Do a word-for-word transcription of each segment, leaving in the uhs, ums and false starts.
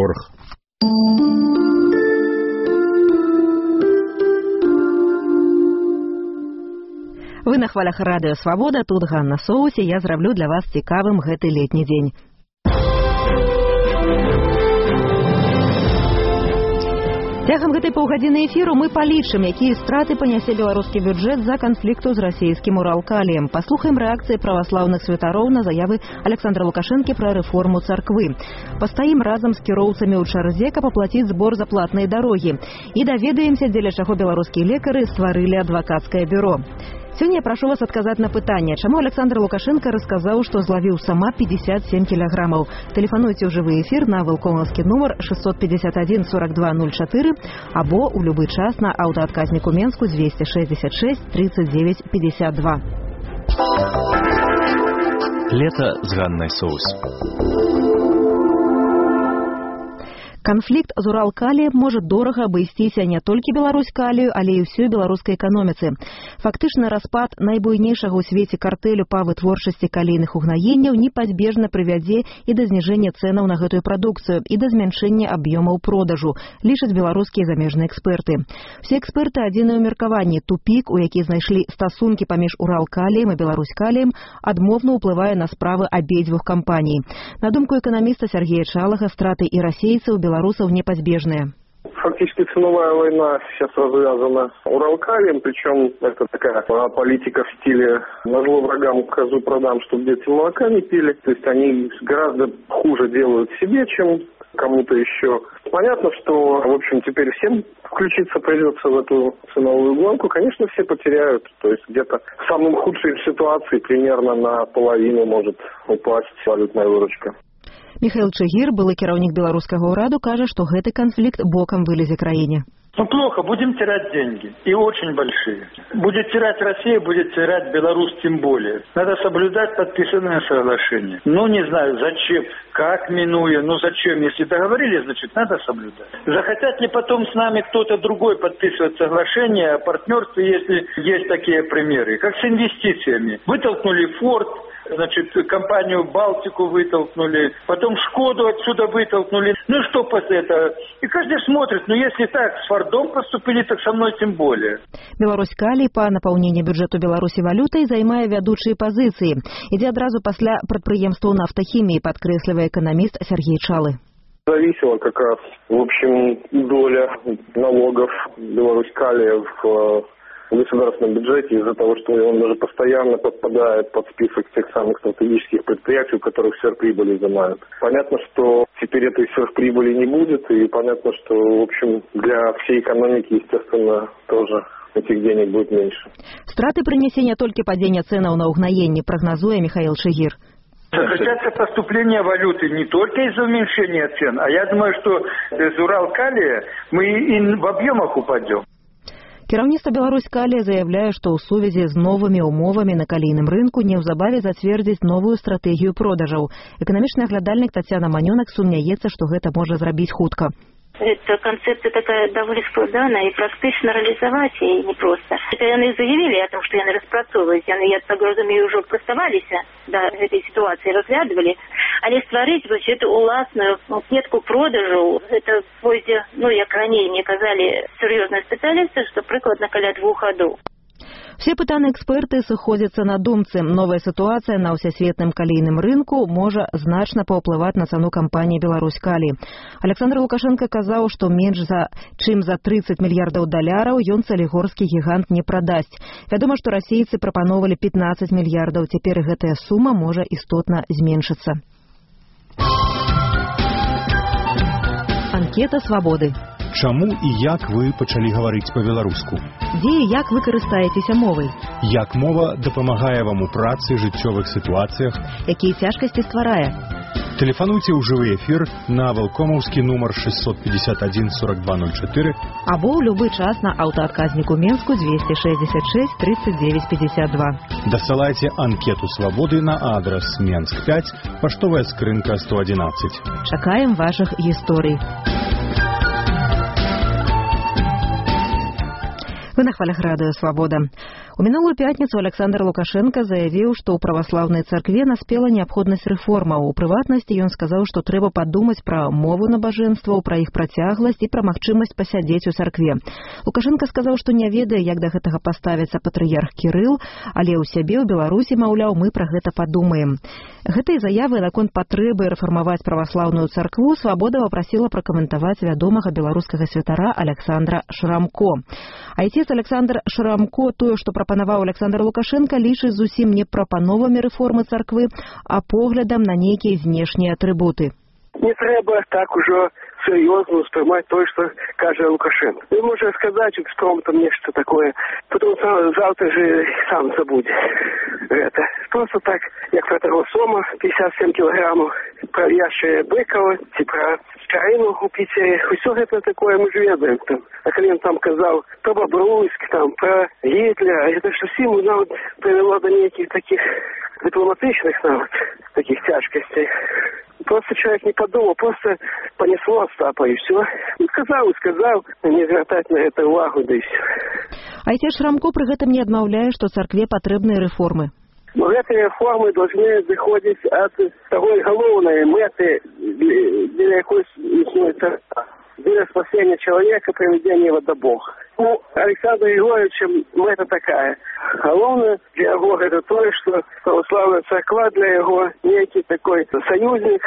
орг. Вы на хвалях радыё Свабода, тут Ганна Соус, і я зраблю для вас цікавым гэты летні дзень. Цягам гэтай паўгадзіны эфіру мы палічым, якія страты панясе беларускі бюджэт за канфлікту з расійскім Уралкаліем. Паслухаем рэакцыі праваслаўных святароў на заявы Александра Лукашэнкі пра рэформу царквы. Пастаім разам з кіроўцамі ў чарзе, каб аплаціць збор за платныя дарогі. І даведаемся, дзеля чаго беларускія лекары стварылі адвакацкае бюро. Сёння я прашу вас адказаць на пытанне, чаму Александр Лукашенко расказаў, што злавіў сама пятьдесят семь кілаграмаў. Тэлефануйце ў жывы эфір на вылкомаўскі нумар шестьсот пятьдесят один сорок два ноль четыре або ў любы час на аўтаадказніку Менску двести шестьдесят шесть тридцать девять пятьдесят два. Лето з Ганнай Соус. Канфлікт з Уралкаліем можа дорага абысціся не толькі Беларуськалію, але і ўсёй беларускай эканоміцы. Фактычны распад найбуйнейшага ў свеце картэлю па вытворчасці калійных угнаенняў непазбежна прывядзе і да зніжэння цэнаў на гэтую прадукцыю, і да змяншэння аб'ёмаў продажу, лічаць беларускія замежныя эксперты. Усе эксперты адзіныя ў меркаванні. Тупік, у які знайшлі стасункі паміж Уралкаліем і Беларуськаліем, адмоўна ўплывае на справы абедзвюх кампаній. На думку эканаміста Сергея Чалага, страты і расейцаў белорусов непозбежные. Фактически ценовая война сейчас развязана Уралкалием, причем это такая политика в стиле «назло врагам козу продам, чтобы дети молока не пили». То есть они гораздо хуже делают себе, чем кому-то еще. Понятно, что, в общем, теперь всем включиться придется в эту ценовую гонку. Конечно, все потеряют. То есть где-то в самом худшей ситуации примерно на половину может упасть валютная выручка. Михаил Чагір, былы кіраўнік беларускага ўраду, кажа, што гэты канфлікт бокам вылезе краіне. Ну, плохо, будем терять деньги. И очень большие. Будет терять Россия, будет терять Беларусь тем более. Надо соблюдать подписанное соглашение. Ну, не знаю, зачем, как минуя, ну зачем, если договорились, значит, надо соблюдать. Захотят ли потом с нами кто-то другой подписывать соглашение о партнерстве, если есть такие примеры, как с инвестициями. Вытолкнули Форд, значит, компанию Балтику вытолкнули, потом Шкоду отсюда вытолкнули. Ну и что после этого? И каждый смотрит, ну если так с Фордом поступили, так со мной тем более. Беларуськалій па напаўненні бюджэту Беларусі валютай займае вядучыя пазіцыі. Ідзе адразу пасля прадпрыемстваў нафтахіміі, падкрэслівае эканаміст Сергей Чалы. Зависела как раз, в общем, доля налогов Беларуськалия в в государственном бюджете из-за того, что он уже постоянно подпадает под список тех самых стратегических предприятий, у которых сверхприбыли изымают. Понятно, что теперь этой сверхприбыли не будет, и понятно, что, в общем, для всей экономики, естественно, тоже этих денег будет меньше. Страты прынесе не толькі падзення цэнаў на угнаенні, прагназуе Михаил Чагір. Сократятся поступления валюты не только из-за уменьшения цен, а я думаю, что без Уралкалия мы и в объемах упадем. Кіраўніцтва Беларуськалія заяўляе, што ў сувязі з новымі умовамі на калійным рынку неўзабаве зацвердзіць новую стратэгію продажаў. Эканамічны аглядальнік Тацяна Манёнак сумняецца, што гэта можа зрабіць хутка. Эта концепция такая довольно складная и практично реализовать и непросто. Это они заявили о том, что они распрацовывают, они, я так разумею, уже приставались до этой ситуации, разглядывали. Але стварить вот эту уласную сетку продажу, это войде, ну, як ранее мне казали серьезные специалисты, что прикладно каля двух годов. Все пытаныя эксперты сыходзяцца на думцы. Новая сітуацыя на ўсесветным калійным рынку можа значна паўплываць на цану кампаніі Беларуськалій. Александр Лукашенко казаў, што менш за чым за тридцать мільярдаў даляраў ён салігорскі гігант не прадасць. Вядома, што расейцы прапаноўвалі пятнадцать мільярдаў. Цяпер гэтая сума можа істотна зменшыцца. Анкета свабоды. Чаму і як вы пачалі гаварыць па-беларуску? Дзе і як вы карыстаецеся мовай? Як мова дапамагае вам у працы, жыццёвых сітуацыях? Якія цяжкасці стварае? Тэлефануйце ў жывы эфір на вылкомаўскі нумар шестьсот пятьдесят один сорок два ноль четыре або ў любы час на аўтаадказніку Менску двести шестьдесят шесть тридцать девять пятьдесят два. Дасылайце анкету свабоды на адрес Менск пять, паштовая скрынка сто одиннадцать. Чакаем вашых гісторый. Вы на хвалях радыё Свабода. У мінулую пятніцу Александр Лукашенко заявіў, што ў праваслаўнай царкве наспела неабходнасць рэформаў. У прыватнасці ён сказаў, што трэба падумаць пра мову набажэнстваў, пра іх працягласць і пра магчымасць пасядзець у царкве. Лукашенко сказаў, што не ведае, як да гэтага паставіцца патрыярх Кірыл, але ў сябе ў Беларусі, маўляў, мы пра гэта падумаем. Гэтай заявы наконт патрэбы рэфармаваць праваслаўную царкву Свабода папрасіла пракаментаваць вядомага беларускага святара Александра Шрамко. Айцец Александр Шрамко тое, што прапанаваў Александр Лукашенко, лічыць зусім не прапановамі рэформы царквы, а поглядам на нейкія знешнія атрыбуты. Не трэба так ужо серьезно воспринимать то, что кажет Лукашенко. Ему уже сказать экспромтом нечто такое, потому что завтра же сам забудет это. Просто так, як про того сома, пятьдесят семь килограммов, про ящие Быкова, и про Карину у Питере. Все это такое мы же ведаем. Там. А когда он там сказал про Бобруйск, там, про Гитлера, это что всему нам привело до неких таких дипломатичных навык, таких тяжкостей. Просто человек не подумал, просто понесло Остапа и все. И сказал, и сказал, не звертать на это увагу, да и все. Айцец Шрамко при этом не адмаўляе, што царкве патрэбныя рэформы. Но эти реформы должны заходить от такой головной меты, для якой иснует для спасения человека, приведения его до Бога. У Александра Григорьевича мета такая. Головное для его это то, что православная церква для его некий такой союзник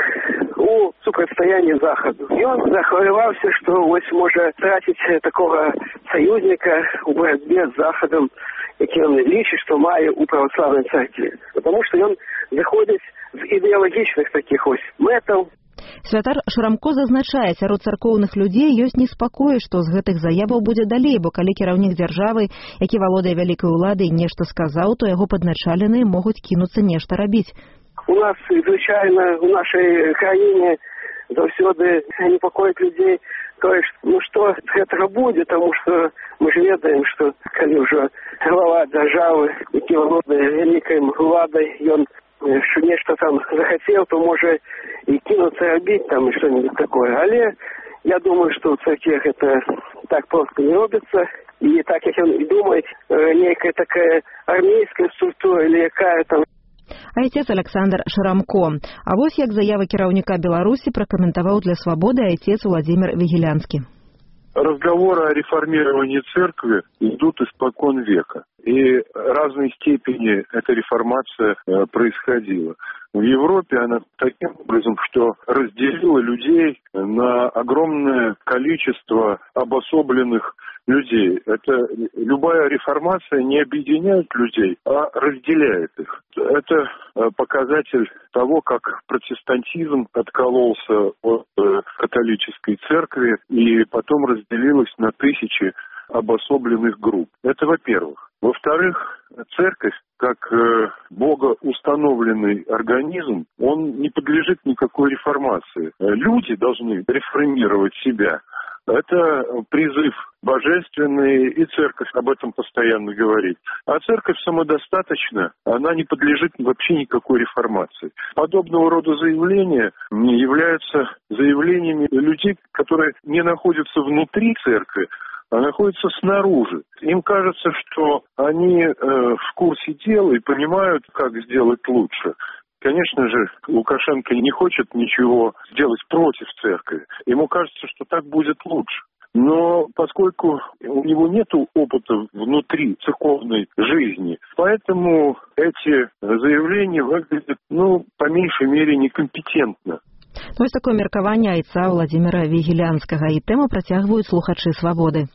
у супротивостояния Заходу. И он захвалевался, что вот может тратить такого союзника в борьбе с Заходом, який он лічить, что має у православной церкви. Потому что он заходит з ідеологічних таких ось метаў. Святар Шрамко зазначае, сярод царкоўных людзей ёсць неспакой, што з гэтых заяваў будзе далей, бо калі кіраўнік дзяржавы, які валодае вялікай уладай, нешта сказаў, то яго падначаленыя могуць кінуцца нешта рабіць. У нас, звычайна, у нашай краіне заўсёды непакоіць людзей, то есть, ну што гэтага будзе, тому што мы ж ведаем, што калі ўжо глава дзяржавы, які валодае вялікай уладай, ён что нечто там захотел, то может и кинуться рабить там и что-нибудь такое. Але я думаю, что в церквях это так просто не робится. И так, как он думает, некая такая армейская структура или какая там. Айцец Александр Шрамко. А вось як заявы кіраўніка Беларусі пракаментаваў для Свободы айцец Владимир Вигелянский. Разговоры о реформировании церкви идут испокон века. И в разной степени эта реформация э, происходила. В Европе она таким образом, что разделила людей на огромное количество обособленных людей. Это любая реформация не объединяет людей, а разделяет их. Это показатель того, как протестантизм откололся от э, католической церкви и потом разделилась на тысячи обособленных групп. Это во-первых. Во-вторых, церковь, как э, богоустановленный организм, он не подлежит никакой реформации. Люди должны реформировать себя. Это призыв божественный, и церковь об этом постоянно говорит. А церковь самодостаточна, она не подлежит вообще никакой реформации. Подобного рода заявления являются заявлениями людей, которые не находятся внутри церкви, а находятся снаружи. Им кажется, что они э, в курсе дела и понимают, как сделать лучше. Конечно же, Лукашенко не хочет ничего сделать против церкви. Ему кажется, что так будет лучше. Но поскольку у него нет опыта внутри церковной жизни, поэтому эти заявления выглядят, ну, по меньшей мере, некомпетентно. Вось такое меркаванне айца Владимира Вигелянскага, і тэму працягваюць слухачы Свободы.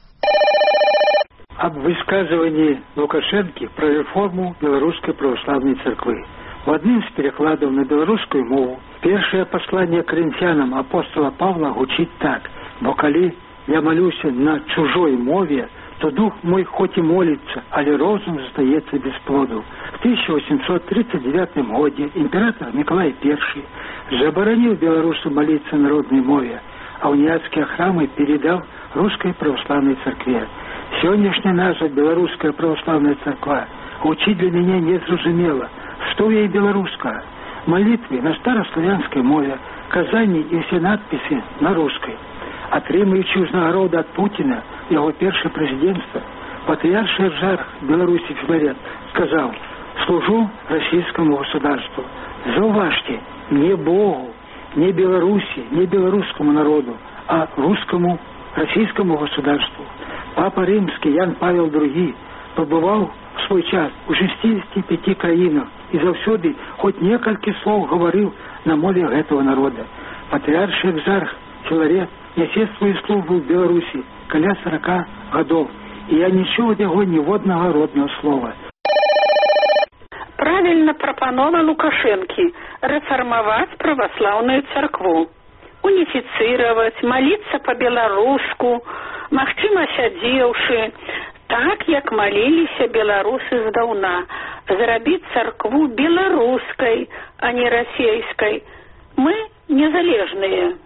Об высказывании Лукашенко про реформу Белорусской православной церкви. В одном из перекладов на белорусскую мову первое послание коринфянам апостола Павла гучит так: «Бо коли я молюсь на чужой мове, то дух мой хоть и молится, але розум застається без плоду». В тысяча восемьсот тридцать девятом году император Николай Первый заборонил белорусу молиться народной мове, а униатские храмы передал Русской православной церкви. Сегодняшняя назва Белорусская православная церква учить для меня не зрозумела, что ей белорусская. Молитвы на старославянской мове, казані и все надписи на русской. Отримуючи узнагароду от Путина, его первое президентство, Патриарх Экзарх Беларуси Филарет сказал: «Служу российскому государству». Зауважьте, не Богу, не Беларуси, не белорусскому народу, а русскому, российскому государству. Папа Римский Ян Павел другой побывал в свой час у шестидесяти пяти краинах и завсёды хоть несколько слов говорил на мове этого народа. Патриарх Экзарх Филарет несе свою службу в Беларуси каля сорока годов, и я не чуў ад яго ніводнага родного слова. Правильно пропанова Лукашенки реформовать православную церкву, унифицировать, молиться по-белоруску, магчыма сядзеўшы, так, як молились белорусы здаўна, зрабіць церкву белорусской, а не российской. Мы незалежные.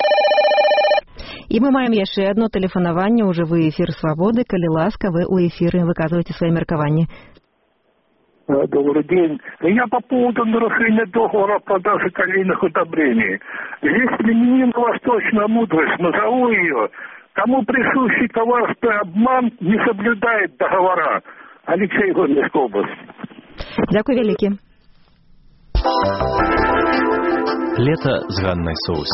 І мы маем яшчэ одно тэлефанаванне ў жывы эфір Свабоды. Калі ласка, вы ў эфіры выказваеце свае меркаванні. Добрый день. Я по поводу нарушения договора о продаже калийных удобрений. Здесь применена восточная мудрость, назову ее. Кому присущий коварный обман, не соблюдает договора. Алексей, Гомельская область. Дякую вялікі. Лето з Ганнай Соус.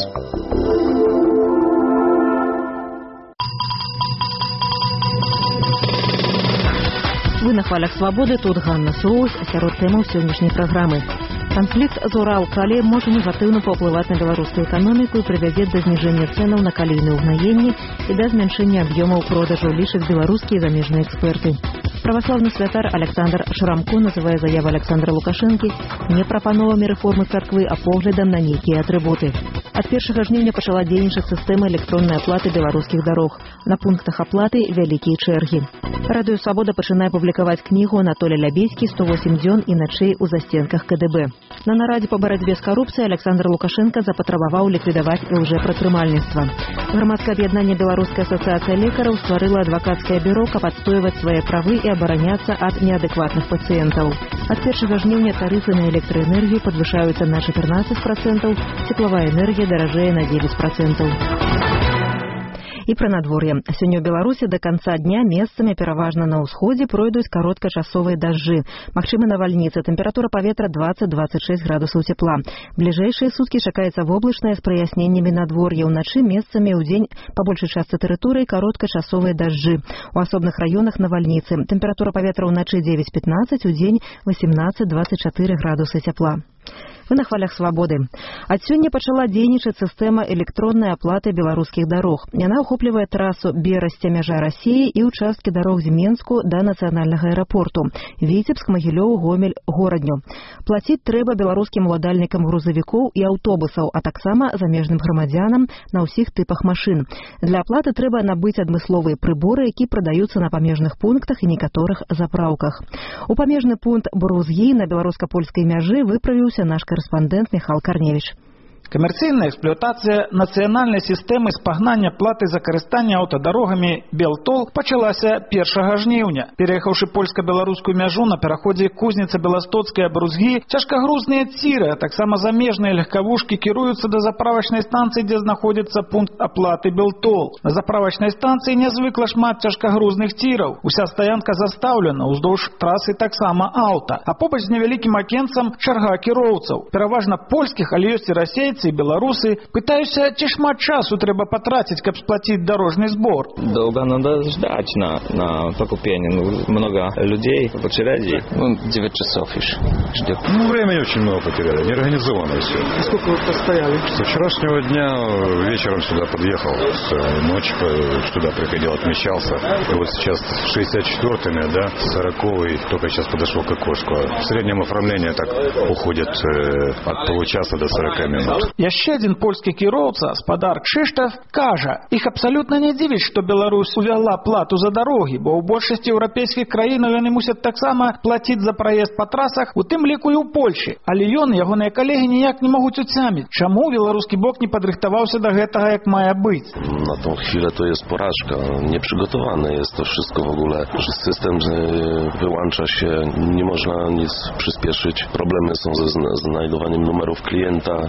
Вы на хвалях Свабоды, тут Ганна Соус, сярод тэмаў сённяшняй праграмы. Канфлікт з Уралкаліем можа негатыўна паўплываць на беларускую эканоміку і прывядзе да зніжэння цэнаў на калійныя ўгнаенні і да змяншэння аб'ёмаў продажу, лічаць беларускія і замежныя эксперты. Праваслаўны святар Александр Шрамко называе заяву Александра Лукашэнкі не прапановамі рэформы царквы, а поглядам на нейкія атрыбуты. Ад першага жніўня пачала дзейнічаць сістэма электроннай аплаты беларускіх дарог. На пунктах аплаты вялікія чэргі. Радыё Свабода пачынае публікаваць кнігу Анатолія Лябейскі «сто восемь дзён і начэй у застенках ка дэ бэ». На нарадзе па барацьбе з карупцыяй Александр Лукашенко запатрабаваў ліквідаваць лжэпрадпрымальніцтва. Грамадскае аб'яднанне Беларуская асацыяцыя лекараў стварыла адвакацкае бюро, каб адстойваць свае правы і абараняцца ад неадэкватных пацыентаў. Ад першага жніўня тарыфы на электраэнергію падвышаюцца на чатырнаццаць працэнтаў, цеплавая энергія даражэе на дзевяць працэнтаў. І пра надвор'е. Сёння ў Беларусі да канца дня месцамі пераважна на ўсходзе пройдуць кароткачасовыя дажджы. Магчымы навальніцы. Тэмпература паветра дваццаць - дваццаць шэсць градусаў цепла. Бліжэйшыя суткі чакаецца воблачнае з праясненнямі надвор'я. Уначы месцамі ў дзень па большай частцы тэрыторыі кароткачасовыя дажджы. У асобных раёнах навальніцы. Тэмпература паветра ўначы дзевяць - пятнаццаць, у дзень восемнаццаць - дваццаць чатыры градусы цепла. Вы на хвалях Свабоды. Ад сёння пачала дзейнічаць сістэма электроннай аплаты беларускіх дарог. Яна ахоплівае трасу Берасця-мяжа Расіі і ўчасткі дарог з Менску да нацыянальнага аэрапорту, Віцебск, Магілёў, Гомель, Горадню. Плаціць трэба беларускім уладальнікам грузавікоў і аўтобусаў, а таксама замежным грамадзянам на ўсіх тыпах машын. Для аплаты трэба набыць адмысловыя прыборы, які прадаюцца на памежных пунктах і некаторых запраўках. У памежны пункт Брузгі на беларуска-польскай мяжы выправіўся наш корэспандэнт Михаил Корневич. Камерцыйная эксплуатацыя нацыянальнай сістэмы спагнання платы за карыстанне аўтадарогамі Белтол пачалася першага жніўня. Пераехаўшы польска-беларускую мяжу на пераходзе Кузніца-Беластоцкая Брузгі, цяжкагрузныя ціры, а таксама замежныя легкавушкі кіруюцца да заправачнай станцыі, дзе знаходзіцца пункт аплаты Белтол. На заправачнай станцыі нязвыкла шмат цяжкагрузных ціраў. Уся стаянка застаўлена, уздоўж трасы таксама аўта. А побач з невялікім акенцам чарга кіроўцаў. Пераважна польскіх, але ёсць і расейцы, и белорусы. Пытаюся, ці шмат часу трэба потратить, каб сплатить дорожный сбор. Долго надо ждать на, на покупение. Ну, много людей в очереди. Ну, девять часов еще ждет. Ну, времени очень много потеряли. Неорганизованно все. И сколько вы постояли? Со вчерашнего дня вечером сюда подъехал. С ночи сюда приходил, отмечался. И вот сейчас шестьдесят четвёртый, да, сороковый, только сейчас подошел к окошку. В среднем оформление так уходит э, от получаса до сорока минут. Яшчэ адзін польскі кіроўца, спадар Кшыштаф, кажа, іх абсалютна не дзівіць, што Беларусь увяла плату за дарогі, бо ў большасці еўрапейскіх краінаў яны мусяць таксама плаціць за праезд па трасах, у тым ліку і ў Польшчы. Але ён і ягоныя калегі ніяк не могуць уцяміць, чаму беларускі бок не падрыхтаваўся до гэтага, jak ma być. Na tą chwilę to jest porażka. Nieprzygotowane jest to wszystko w ogóle, że system wyłącza się, nie można nic przyspieszyć. Problemy są ze znajdowaniem numerów klienta. Weszła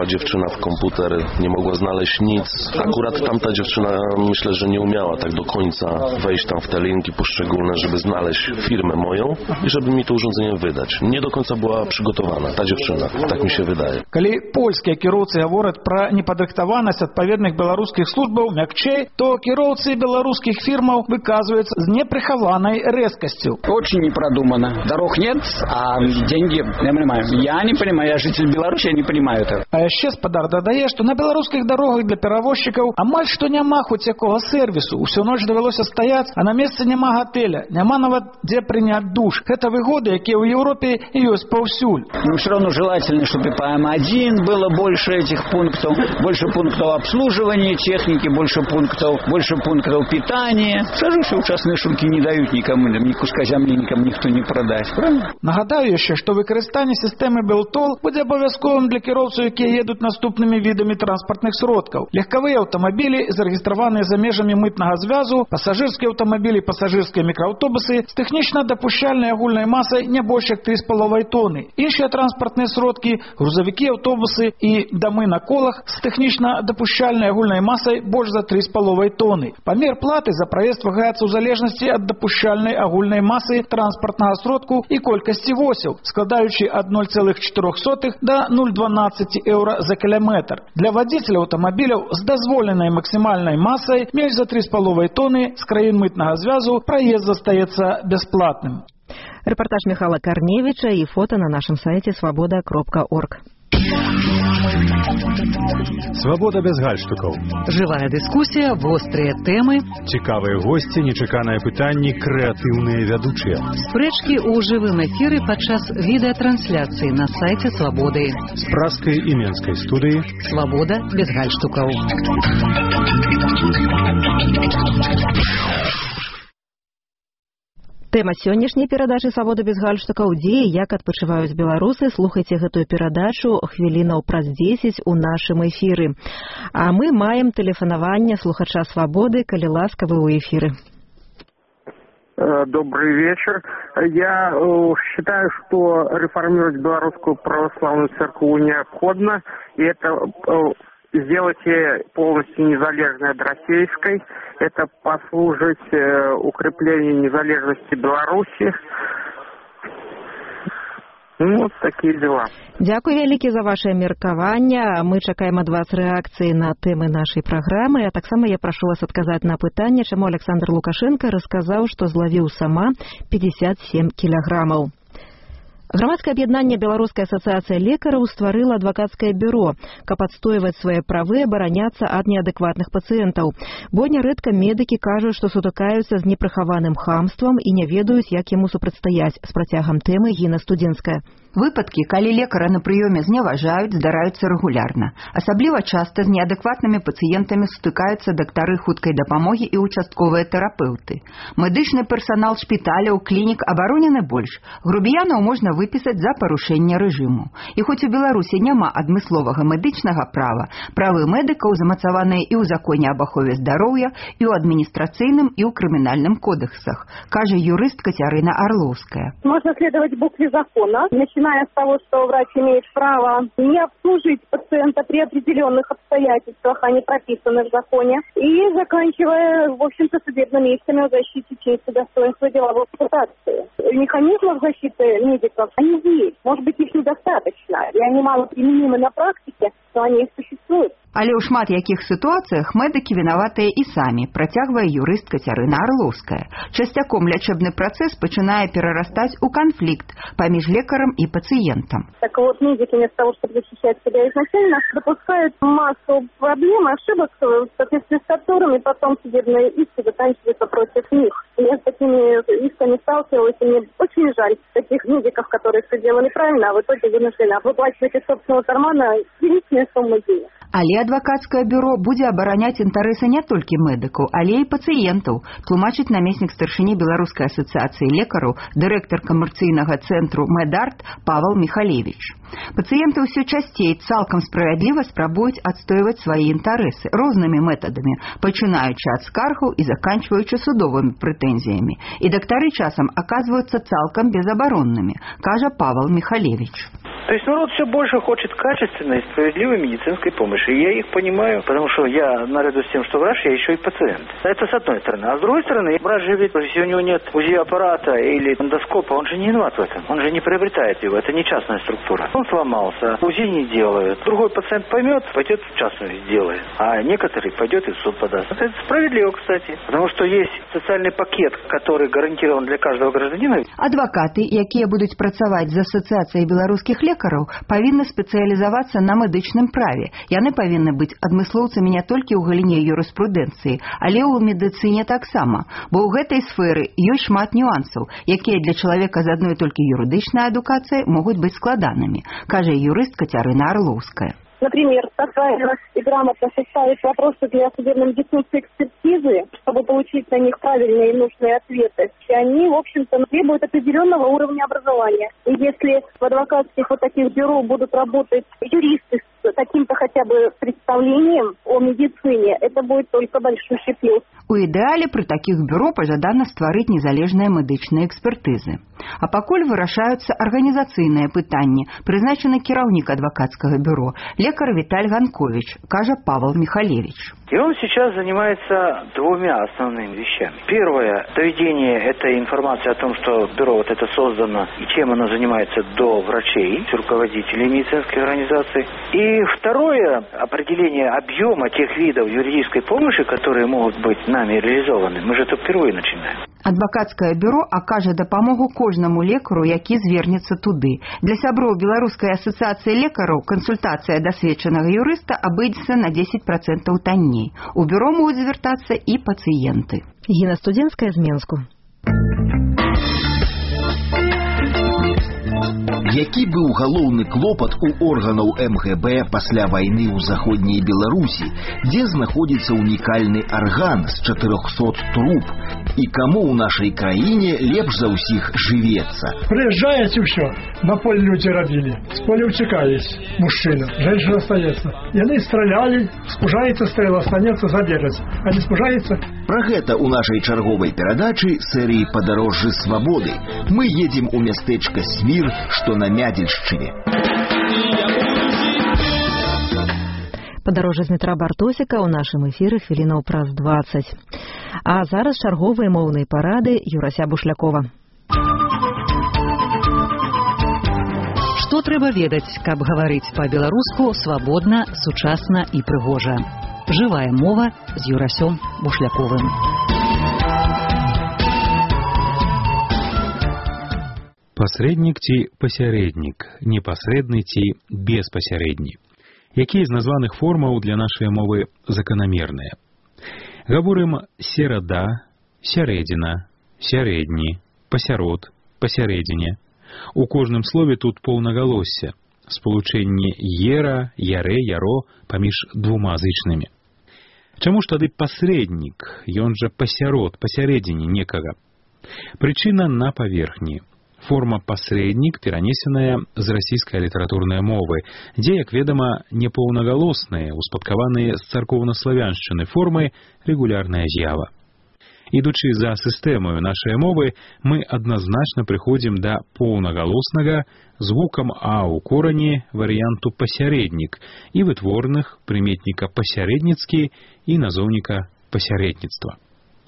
wpisywała dziewczyna w komputer, nie mogła znaleźć nic. Akurat tamta dziewczyna, myślę, że nie umiała tak do końca wejść tam w te linki poszczególne, żeby znaleźć firmę moją i żeby mi to urządzenie wydać. Nie do końca była przygotowana ta dziewczyna, tak mi się wydaje. Калі польскія кіроўцы гавораць пра непадрыхтаванасць адпаведных беларускіх службаў мякчэй, то кіроўцы беларускіх фірмаў выказваюцца з непрыхаванай рэзкасцю. Очень непродуманно. Дорог нет, а деньги, я понимаю. Я не понимаю, я житель Беларуси, я не понимаю этого. А яшчэ спадар дадае, што на беларускіх дарогах для перавозчыкаў амаль што няма хоць якога сервісу. Усю ноч давялося стаяць, а на месцы няма гатэля, няма нават дзе прыняць душ. Гэта выгоды, якія ў Еўропе ёсць паўсюль. Но все равно желательно, чтобы по эм один было больше этих пунктов, больше пунктов обслуживания техники, больше пунктов, больше пунктов питания. Скажу, что частные шумки не дают никому, ни куска земли никому никто не продаст, правильно? Нагадаю яшчэ, што выкарыстанне сістэмы Белтол будзе абавязковым для кіроўцаў, якія едуць наступнымі відамі транспартных сродкаў. Легкавыя аўтамабілі, зарэгістраваныя за межамі мытнага звязу, пасажырскія аўтамабілі, пасажырскія мікрааўтобусы з тэхнічна дапушчальнай агульнай масай не больш як тры з паловай тоны. Іншыя транспартныя сродкі, грузавікі, аўтобусы і дамы на колах з тэхнічна дапушчальнай агульнай масай больш за тры з паловай тоны. Памер платы за праезд вагаецца ў залежнасці ад дапушчальнай агульнай масы транспартнага сродку і колькасці восяў, складаючы ад нуль цэлых чатырох сотых да нуль цэлых дванаццаць еўра за кіламетр. Для вадзіцеляў аўтамабіляў з дазволенай максімальнай масай менш за тры з паловай тоны з краін мытнага звязу праезд застаецца бясплатным. Репортаж Михаила Корневича и фото на нашем сайте свобода кропка орг. Свабода без гальштукаў. Жывая дыскусія, вострыя тэмы, цікавыя госці, нечаканыя пытанні, крэатыўныя вядучыя. Спрэчкі ў жывым эфіры падчас відэатрансляцыі на сайце Свабоды. З пражскай і менскай студыі Свабода без гальштукаў. Тэма сённяшняй перадачы «Свабода без гальштукаў» дзе і як адпачываюць беларусы. Слухайце гэтую перадачу хвілінаў праз дзесяць у нашым эфіры. А мы маем тэлефанаванне слухача «Свабоды», калі ласка, вы ў эфіры. Добрый вечер. Я э, считаю, что реформировать белорусскую православную церковь необходимо, и это э, сделать ее полностью незалежной от российской. Это послужить э, укреплению незалежности Беларуси. Ну, вот такие дела. Дякую вялікі за ваше меркаванне. Мы чакаем ад вас рэакцыі на тэмы нашай праграмы. А таксама я прашу вас адказаць на пытанне, чаму Александр Лукашенко расказаў, што злавіў сама пятьдесят семь кілаграмаў. Грамадскае аб'яднанне «Беларуская асацыяцыя лекараў» стварыла адвакацкае бюро, каб адстойваць свае правы, абараняцца ад неадэкватных пацыентаў. Бо нярэдка медыкі кажуць, што сутыкаюцца з непрыхаваным хамствам і не ведаюць, як яму супрацьстаяць. З працягам тэмы Гіна Студзінская. Выпадкі, калі лекара на прыёме зневажаюць, здараюцца рэгулярна. Асабліва часта з неадэкватнымі пацыентамі сутыкаюцца дактары хуткай дапамогі і участковыя тэрапеўты. Медычны персанал шпіталяў, клінік абаронены больш. Грубіянаў можна выпісаць за парушэнне рэжыму. І хоць у Беларусі няма адмысловага медычнага права, правы медыкаў замацаваныя і ў законе аб ахове здароўя, і ў адміністрацыйным, і ў крымінальным кодэксах, кажа юрыст Кацярына Орловская. Можно следовать букве закона, начиная с того, что врач имеет право не обслужить пациента при определенных обстоятельствах, они прописаны в законе, и заканчивая, в общем-то, судебными исками о защите чести, достоинства деловой репутации. Механизмов защиты медиков, они есть. Может быть, их недостаточно, и они мало применимы на практике, но они существуют. Але ў шмат якіх сітуацыях медыкі вінаватыя і самі, працягвае юрыст Кацярына Орловская. Часцяком лячэбны працэс пачынае перарастаць у канфлікт паміж лекарам і пациентом. Так вот, медики вместо того, чтобы защищать себя изначально, допускают массу проблем, ошибок, в соответствии с которыми потом судебные иски заканчиваются против них. Я с такими исками сталкивалась, и мне очень жаль таких медиков, которые все делали правильно, а в итоге вынуждены выплачивать из собственного кармана великие суммы денег. Але адвакацкае бюро будзе абараняць інтарэсы не толькі медыкаў, але і пацыентаў, тлумачыць намеснік старшыні Беларускай асацыяцыі лекараў, дырэктар камерцыйнага цэнтру «Медарт» Павел Михалевич. Пацыенты ўсё часцей цалкам справядліва спрабуюць адстойваць свае інтарэсы рознымі метадамі, пачынаючы ад скаргаў і заканчваючы судовымі прэтэнзіямі. І дактары часам аказваюцца цалкам безабароннымі, кажа Павел Михалевич. То есть народ все больше хочет качественной и справедливой медицинской помощи. И я их понимаю, потому что я, наряду с тем, что врач, я еще и пациент. Это с одной стороны. А с другой стороны, врач же ведь, если у него нет УЗИ-аппарата или эндоскопа, он же не виноват в этом. Он же не приобретает его. Это не частная структура. Он сломался, УЗИ не делают. Другой пациент поймет, пойдет в частную сделает. А некоторые пойдет и в суд подаст. Это справедливо, кстати. Потому что есть социальный пакет, который гарантирован для каждого гражданина. Адвокаты, якія будуць працаваць з асацыяцыяй беларускіх лекараў, павінны спецыялізавацца на медычным праве. Яны павінны быць адмыслоўцамі не толькі ў галіне юрыспрудэнцыі, але ў медыцыне таксама, бо ў гэтай сферы ёсць шмат нюансаў, якія для чалавека з адной толькі юрыдычнай адукацыяй могуць быць складанымі, кажа юрыст Кацярына Орловская. Например, правильно и грамотно составить вопросы для судебно-медицинской экспертизы, чтобы получить на них правильные и нужные ответы. И они, в общем-то, требуют определенного уровня образования. И если в адвокатских вот таких бюро будут работать юристы с таким-то хотя бы представлением о медицине, это будет только большущий плюс. У ідэале пры такіх бюро пажадана стварыць незалежныя медычныя экспертызы. А пакуль вырашаюцца арганізацыйныя пытанні, прызначаны кіраўнік адвакацкага бюро, лекар Виталь Ганкович, кажа Павел Михалевич. И он сейчас занимается двумя основными вещами. Первое, доведение этой информации о том, что бюро вот это создано и чем оно занимается до врачей, руководителей медицинской организации. И второе, определение объема тех видов юридической помощи, которые могут быть нами реализованы. Мы же это впервые начинаем. Адвакацкае бюро акажа дапамогу кожнаму лекару, які звернецца туды. Для сяброў Беларускай асацыяцыі лекараў кансультацыя дасведчанага юрыста абыдзецца на дзесяць процентаў танней. У бюро могуць звяртацца і пацыенты. Гіна Студзенская з Менску. Які быў галоўны клопат у органаў эм гэ бэ пасля вайны ў заходняй Беларусі, дзе знаходзіцца унікальны арган з чатырохсот труб, і каму ў нашай краіне лепш за ўсіх жывецца? Прыязджаеце ўсё, на поле людзі рабілі, з поля ўцякаюць, мужчына, женщина остаецца. Яны стралялі, спужаецца стрэл, останецца, забегаць, а не спужаецца. Пра гэта ў нашай чарговай перадачы серыі «Падарожжы свабоды». Мы едзем у мястэчка Смір, што на Мядзельшчыне. Падарожжа з метра Бартосіка ў нашым эфіры хвілінаў праз дваццаць. А зараз чарговыя моўныя парады Юрася Бушлякова. Што трэба ведаць, каб гаварыць па-беларуску свабодна, сучасна і прыгожа. Жывая мова з Юрасём Бушляковым. Пасрэднік ці пасярэднік, непасрэдны ці беспасярэдні. Якія з названых формаў для нашай мовы заканамерныя? Гаворым серада, сярэдзіна, сярэдні, пасярод, пасярэдзіне. У кожным слове тут поўнагалосся, спалучэнне ера, ярэ, яро паміж двума зычнымі. Чаму ж тады пасрэднік, ён жа пасярод, пасярэдзіне некага? Прычына на паверхні. Форма пасрэднік перанесеная з расійскай літаратурнай мовы, дзе, як ведама, непоўнагалосныя, успадкаваныя з царкоўнаславяншчыны формы рэгулярная з'ява. Ідучы за сістэмаю нашай мовы, мы адназначна прыходзім да поўнагалоснага з гукам «а» ў корані варыянту пасярэднік і вытворных прыметніка пасярэдніцкі і назоўніка пасярэдніцтва.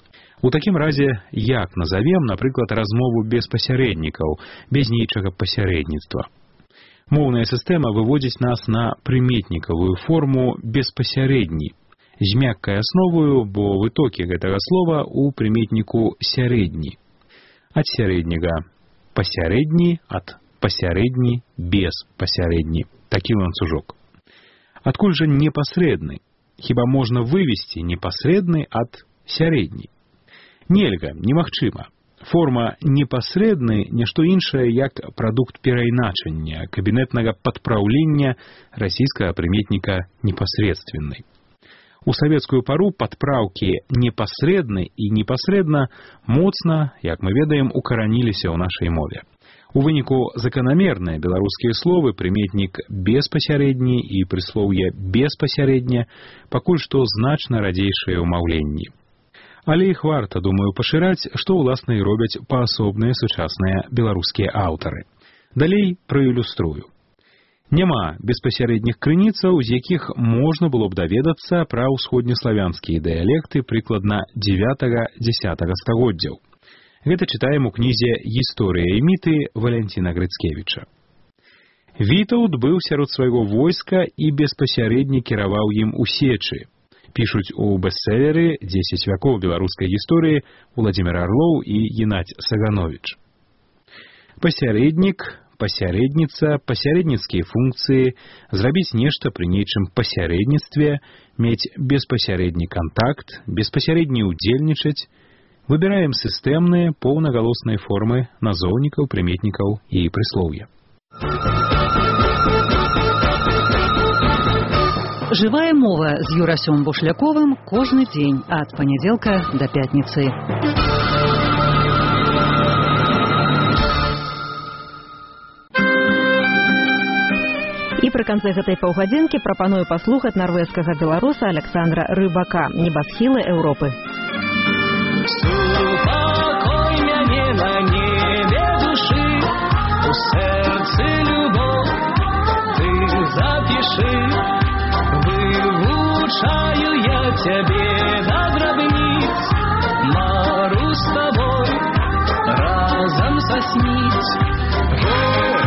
У такім разе, як назовем, напрыклад, размову без пасярэднікаў, без нейчага пасярэдніцтва? Моўная сістэма выводзіць нас на прыметнікавую форму беспасярэдні, з мяккай асноваю, бо вытокі гэтага слова ў прыметніку сярэдні. Ад сярэдняга пасярэдні, ад пасярэдні без пасярэдні. Такі ланцужок. Адкуль жа непасрэдны? Хіба можна вывесці непасрэдны ад сярэдні? Нельга, немагчыма. Форма непасрэдны не што іншае, як прадукт перайначання, кабінетнага падпраўлення расійскага прыметніка непасрэдственны. У савецкую пару падпраўкі непасрэдны і непасрэдна моцна, як мы ведаем, укараніліся ў нашай мове. У выніку заканамерныя беларускія словы, прыметнік беспасярэдні і прыслоўе беспасярэдне пакуль што значна радзейшыя ў маўленні. Але іх варта, думаю, пашыраць, што ўласна і робяць паасобныя сучасныя беларускія аўтары. Далей праілюструю. Няма беспасярэдніх крыніцаў, з якіх можна было б даведацца пра ўсходнеславянскія дыялекты прыкладна дзевятага-дзясятага стагоддзяў. Гэта чытаем у кнізе «Гісторыя і міты» Валянціна Грыцкевіча. Вітаўт быў сярод свайго войска і беспасярэдне кіраваў ім у сечы. Пішуць у бестселеры «дзесяць вякоў беларускай гісторыі» Уладзімір Арлоў і Геннадзь Сагановіч. Пасярэднік, пасярэдніца, пасярэдніцкія функцыі, зрабіць нешта пры нейчым пасярэдніцтве, мець беспасярэдні кантакт, беспасярэдне ўдзельнічаць. Выбіраем сістэмныя поўнагалосныя формы назоўнікаў, прыметнікаў і прыслоўя. Жывая мова з Юрасём Бушляковым кожны дзень ад панядзелка да пятніцы. І пры канцы гэтай паўгадзінкі прапаную паслухаць нарвежскага беларуса Александра Рыбака «Небасхілы Еўропы». Супакой мяне на небе душы, у сэрцы любоў, ты запішы, вывучаю я цябе да драбніц, мару з табой разам сасніць.